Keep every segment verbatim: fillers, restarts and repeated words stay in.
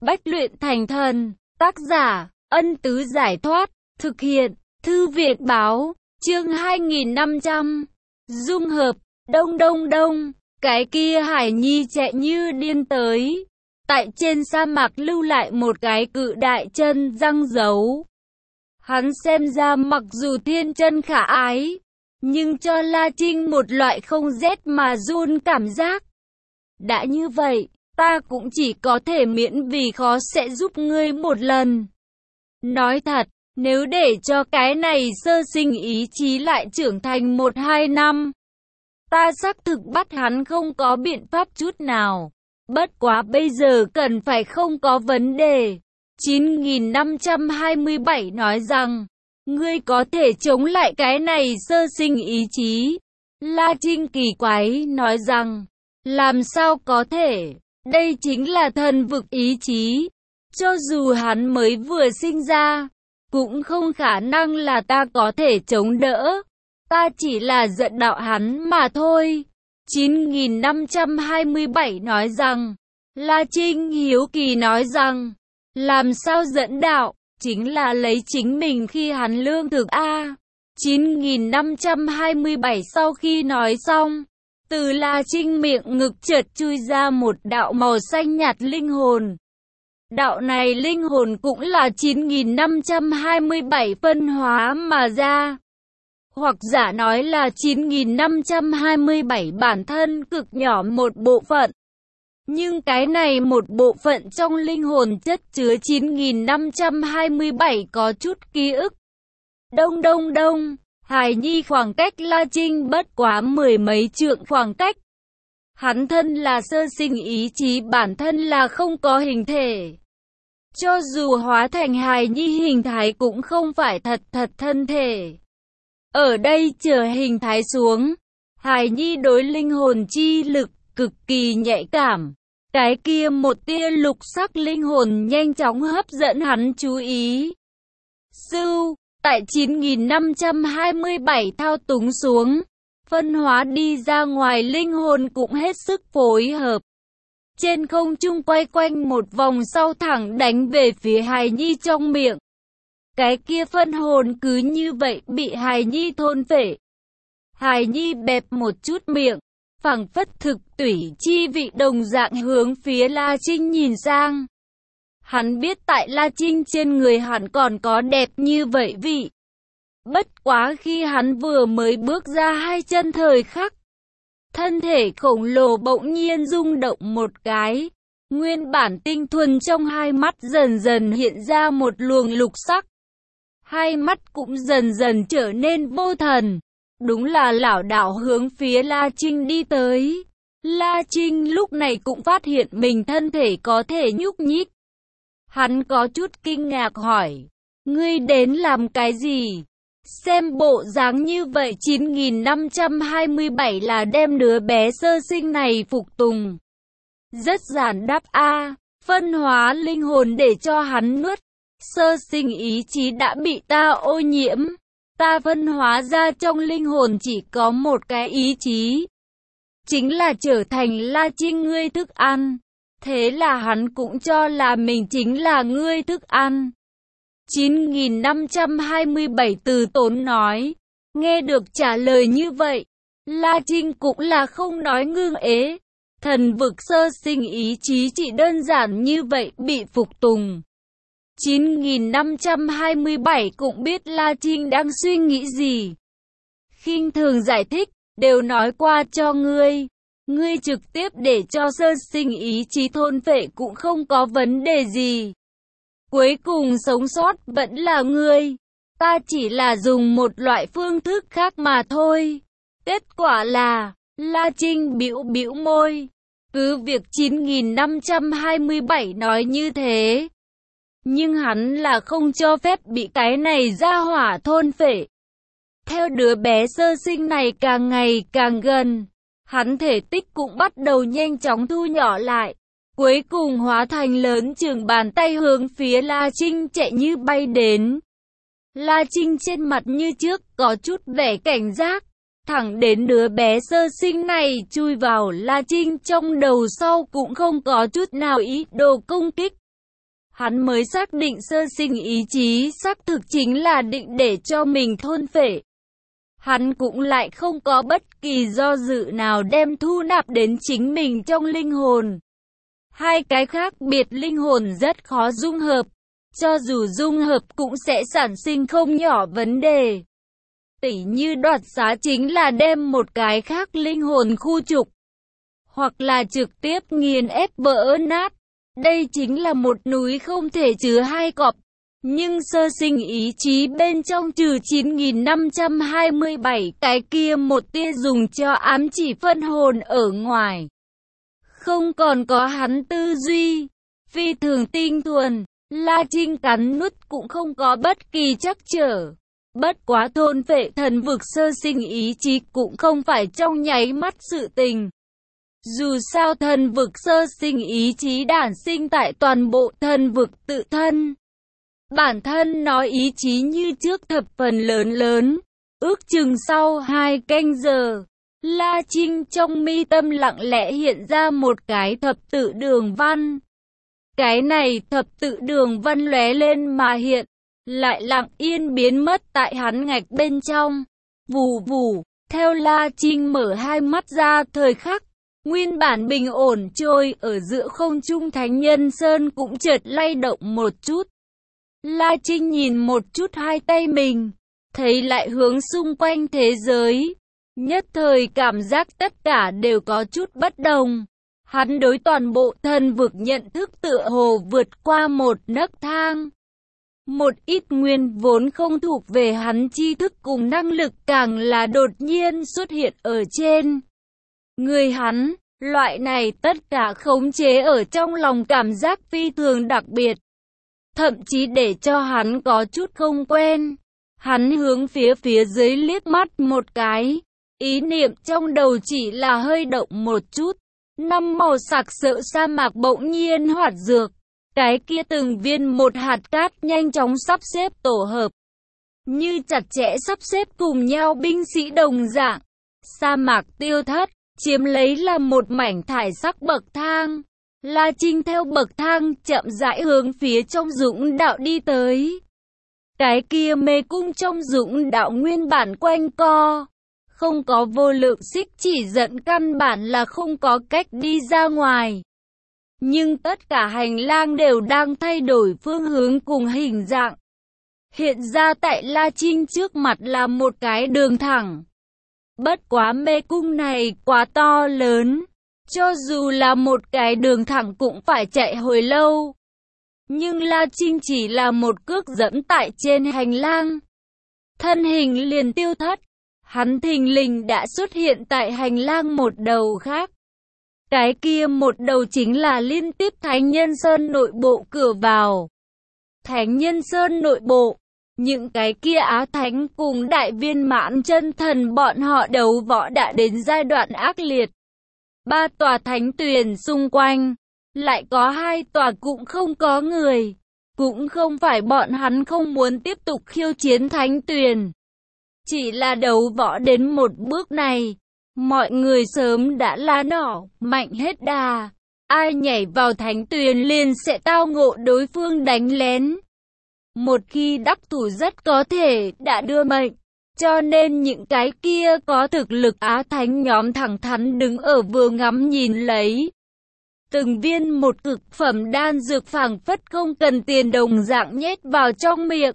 Bách luyện thành thần. Tác giả, Ân Tứ Giải Thoát. Thực hiện, Thư Việt Báo. Chương hai nghìn năm trăm. Dung hợp. Đông đông đông. Cái kia Hải Nhi chạy như điên tới. Tại trên sa mạc lưu lại một cái cự đại chân răng dấu. Hắn xem ra mặc dù thiên chân khả ái, nhưng cho La Trinh một loại không rét mà run cảm giác. Đã như vậy, ta cũng chỉ có thể miễn vì khó sẽ giúp ngươi một lần. Nói thật, nếu để cho cái này sơ sinh ý chí lại trưởng thành một hai năm, ta xác thực bắt hắn không có biện pháp chút nào. Bất quá bây giờ cần phải không có vấn đề. chín nghìn năm trăm hai mươi bảy nói rằng, ngươi có thể chống lại cái này sơ sinh ý chí. La Trinh kỳ quái nói rằng, làm sao có thể, đây chính là thần vực ý chí. Cho dù hắn mới vừa sinh ra, cũng không khả năng là ta có thể chống đỡ. Ta chỉ là dẫn đạo hắn mà thôi. chín nghìn năm trăm hai mươi bảy nói rằng, La Trinh hiếu kỳ nói rằng, làm sao dẫn đạo, chính là lấy chính mình khi hắn lương thực a. chín nghìn năm trăm hai mươi bảy sau khi nói xong, từ La Trinh miệng ngực chợt chui ra một đạo màu xanh nhạt linh hồn. Đạo này linh hồn cũng là chín nghìn năm trăm hai mươi bảy phân hóa mà ra. Hoặc giả nói là chín nghìn năm trăm hai mươi bảy bản thân cực nhỏ một bộ phận. Nhưng cái này một bộ phận trong linh hồn chất chứa chín nghìn năm trăm hai mươi bảy có chút ký ức. Đông đông đông, Hải Nhi khoảng cách La Trinh bất quá mười mấy trượng khoảng cách. Hắn thân là sơ sinh ý chí, bản thân là không có hình thể. Cho dù hóa thành Hải Nhi hình thái cũng không phải thật thật thân thể. Ở đây chờ hình thái xuống, Hải Nhi đối linh hồn chi lực cực kỳ nhạy cảm. Cái kia một tia lục sắc linh hồn nhanh chóng hấp dẫn hắn chú ý. Sưu, tại chín nghìn năm trăm hai mươi bảy thao túng xuống, phân hóa đi ra ngoài linh hồn cũng hết sức phối hợp. Trên không trung quay quanh một vòng sau thẳng đánh về phía Hải Nhi trong miệng. Cái kia phân hồn cứ như vậy bị Hải Nhi thôn phệ. Hải Nhi bẹp một chút miệng, phảng phất thực tủy chi vị đồng dạng hướng phía La Trinh nhìn sang. Hắn biết tại La Trinh trên người hắn còn có đẹp như vậy vị. Bất quá khi hắn vừa mới bước ra hai chân thời khắc, thân thể khổng lồ bỗng nhiên rung động một cái. Nguyên bản tinh thuần trong hai mắt dần dần hiện ra một luồng lục sắc. Hai mắt cũng dần dần trở nên vô thần. Đúng là lảo đảo hướng phía La Trinh đi tới. La Trinh lúc này cũng phát hiện mình thân thể có thể nhúc nhích. Hắn có chút kinh ngạc hỏi, ngươi đến làm cái gì? Xem bộ dáng như vậy chín nghìn năm trăm hai mươi bảy là đem đứa bé sơ sinh này phục tùng. Rất giản đáp a, phân hóa linh hồn để cho hắn nuốt. Sơ sinh ý chí đã bị ta ô nhiễm. Ta phân hóa ra trong linh hồn chỉ có một cái ý chí. Chính là trở thành La Trinh ngươi thức ăn. Thế là hắn cũng cho là mình chính là ngươi thức ăn. chín nghìn năm trăm hai mươi bảy từ tốn nói. Nghe được trả lời như vậy, La Trinh cũng là không nói ngưng ế. Thần vực sơ sinh ý chí chỉ đơn giản như vậy bị phục tùng. chín nghìn năm trăm hai mươi bảy cũng biết La Trinh đang suy nghĩ gì. Khinh thường giải thích, đều nói qua cho ngươi. Ngươi trực tiếp để cho sơ sinh ý chí thôn phệ cũng không có vấn đề gì. Cuối cùng sống sót vẫn là ngươi. Ta chỉ là dùng một loại phương thức khác mà thôi. Kết quả là, La Trinh bĩu bĩu môi. Cứ việc chín nghìn năm trăm hai mươi bảy nói như thế, nhưng hắn là không cho phép bị cái này ra hỏa thôn phệ. Theo đứa bé sơ sinh này càng ngày càng gần, hắn thể tích cũng bắt đầu nhanh chóng thu nhỏ lại. Cuối cùng hóa thành lớn chừng bàn tay hướng phía La Trinh chạy như bay đến. La Trinh trên mặt như trước có chút vẻ cảnh giác. Thẳng đến đứa bé sơ sinh này chui vào La Trinh trong đầu sau cũng không có chút nào ý đồ công kích. hắn mới xác định sơ sinh ý chí xác thực chính là định để cho mình thôn phệ. Hắn cũng lại không có bất kỳ do dự nào đem thu nạp đến chính mình trong linh hồn. Hai cái khác biệt linh hồn rất khó dung hợp, cho dù dung hợp cũng sẽ sản sinh không nhỏ vấn đề. Tỉ như đoạt xá chính là đem một cái khác linh hồn khu trục, hoặc là trực tiếp nghiền ép vỡ nát. Đây chính là một núi không thể chứa hai cọp. Nhưng sơ sinh ý chí bên trong trừ chín nghìn năm trăm hai mươi bảy cái kia một tia dùng cho ám chỉ phân hồn ở ngoài. Không còn có hắn tư duy, phi thường tinh thuần, La Trinh cắn nuốt cũng không có bất kỳ trắc trở. Bất quá thôn phệ thần vực sơ sinh ý chí cũng không phải trong nháy mắt sự tình. Dù sao thần vực sơ sinh ý chí đản sinh tại toàn bộ thần vực tự thân. Bản thân nói ý chí như trước thập phần lớn lớn. Ước chừng sau hai canh giờ, La Trinh trong mi tâm lặng lẽ hiện ra một cái thập tự đường văn. Cái này thập tự đường văn lóe lên mà hiện, lại lặng yên biến mất tại hắn ngạch bên trong. Vù vù, theo La Trinh mở hai mắt ra thời khắc, nguyên bản bình ổn trôi ở giữa không trung Thánh Nhân Sơn cũng chợt lay động một chút. La Trinh nhìn một chút hai tay mình, thấy lại hướng xung quanh thế giới. Nhất thời cảm giác tất cả đều có chút bất đồng. Hắn đối toàn bộ thần vực nhận thức tựa hồ vượt qua một nấc thang. Một ít nguyên vốn không thuộc về hắn tri thức cùng năng lực càng là đột nhiên xuất hiện ở trên người hắn. Loại này tất cả khống chế ở trong lòng cảm giác phi thường đặc biệt. Thậm chí để cho hắn có chút không quen. Hắn hướng phía phía dưới liếc mắt một cái. Ý niệm trong đầu chỉ là hơi động một chút. Năm màu sặc sỡ sa mạc bỗng nhiên hoạt dược. Cái kia từng viên một hạt cát nhanh chóng sắp xếp tổ hợp. Như chặt chẽ sắp xếp cùng nhau binh sĩ đồng dạng. Sa mạc tiêu thất, chiếm lấy là một mảnh thải sắc bậc thang. La Trinh theo bậc thang chậm rãi hướng phía trong dũng đạo đi tới. Cái kia mê cung trong dũng đạo nguyên bản quanh co. Không có vô lượng xích chỉ dẫn căn bản là không có cách đi ra ngoài. Nhưng tất cả hành lang đều đang thay đổi phương hướng cùng hình dạng. Hiện ra tại La Trinh trước mặt là một cái đường thẳng. Bất quá mê cung này quá to lớn. Cho dù là một cái đường thẳng cũng phải chạy hồi lâu. Nhưng La Trinh chỉ là một cước dẫm tại trên hành lang. Thân hình liền tiêu thất. Hắn thình lình đã xuất hiện tại hành lang một đầu khác. Cái kia một đầu chính là liên tiếp Thánh Nhân Sơn nội bộ cửa vào. Thánh Nhân Sơn nội bộ, những cái kia Á Thánh cùng đại viên mãn chân thần bọn họ đấu võ đã đến giai đoạn ác liệt. Ba tòa thánh tuyền xung quanh, lại có hai tòa cũng không có người. Cũng không phải bọn hắn không muốn tiếp tục khiêu chiến thánh tuyền. Chỉ là đấu võ đến một bước này, mọi người sớm đã la nỏ, mạnh hết đà. Ai nhảy vào thánh tuyền liền sẽ tao ngộ đối phương đánh lén. Một khi đắc thủ rất có thể đã đưa mệnh. Cho nên những cái kia có thực lực Á Thánh nhóm thẳng thắn đứng ở vừa ngắm nhìn lấy. Từng viên một cực phẩm đan dược phảng phất không cần tiền đồng dạng nhét vào trong miệng.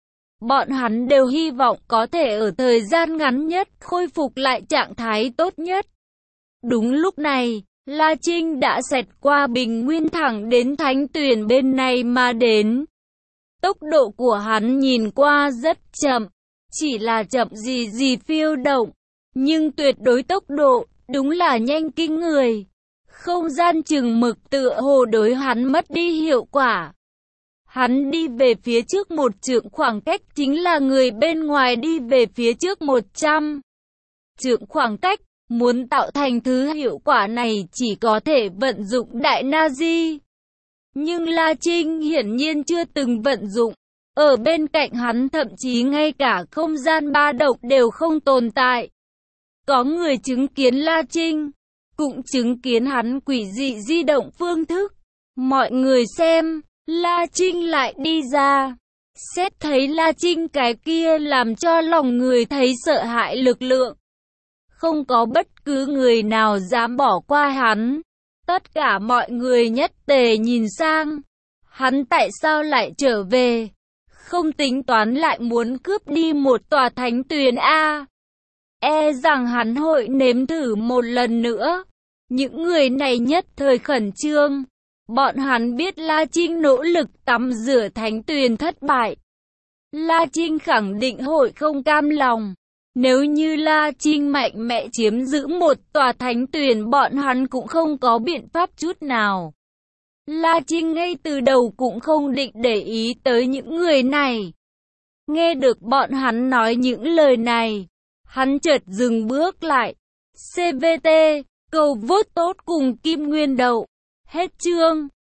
Bọn hắn đều hy vọng có thể ở thời gian ngắn nhất khôi phục lại trạng thái tốt nhất. Đúng lúc này, La Trinh đã xẹt qua bình nguyên thẳng đến thánh tuyền bên này mà đến. Tốc độ của hắn nhìn qua rất chậm, chỉ là chậm gì gì phiêu động, nhưng tuyệt đối tốc độ, đúng là nhanh kinh người. Không gian chừng mực tựa hồ đối hắn mất đi hiệu quả. Hắn đi về phía trước một trượng khoảng cách chính là người bên ngoài đi về phía trước một trăm trượng khoảng cách. Muốn tạo thành thứ hiệu quả này chỉ có thể vận dụng đại Nazi. Nhưng La Trinh hiển nhiên chưa từng vận dụng. Ở bên cạnh hắn thậm chí ngay cả không gian ba động đều không tồn tại. Có người chứng kiến La Trinh, cũng chứng kiến hắn quỷ dị di động phương thức. Mọi người xem, La Trinh lại đi ra. Xét thấy La Trinh cái kia làm cho lòng người thấy sợ hãi lực lượng. Không có bất cứ người nào dám bỏ qua hắn. Tất cả mọi người nhất tề nhìn sang. Hắn tại sao lại trở về? Không tính toán lại muốn cướp đi một tòa thánh tuyền a. E rằng hắn hội nếm thử một lần nữa. Những người này nhất thời khẩn trương. Bọn hắn biết La Trinh nỗ lực tắm rửa thánh tuyền thất bại. La Trinh khẳng định hội không cam lòng. Nếu như La Trinh mạnh mẽ chiếm giữ một tòa thánh tuyền, bọn hắn cũng không có biện pháp chút nào. La Trinh ngay từ đầu cũng không định để ý tới những người này. Nghe được bọn hắn nói những lời này, hắn chợt dừng bước lại. xê vê tê, cầu vote tốt cùng Kim Nguyên Đậu. Hết chương.